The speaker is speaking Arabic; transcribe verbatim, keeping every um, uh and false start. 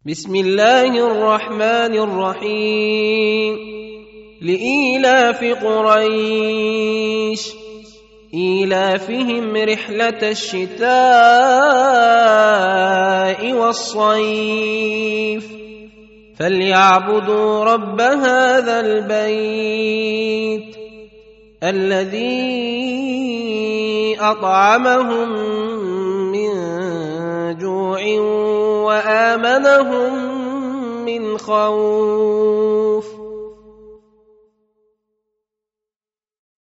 بسم الله الرحمن الرحيم لإيلاف قريش إيلافهم رحلة الشتاء والصيف فليعبدوا رب هذا البيت الذي أطعمهم من جوع وآمنهم من خوف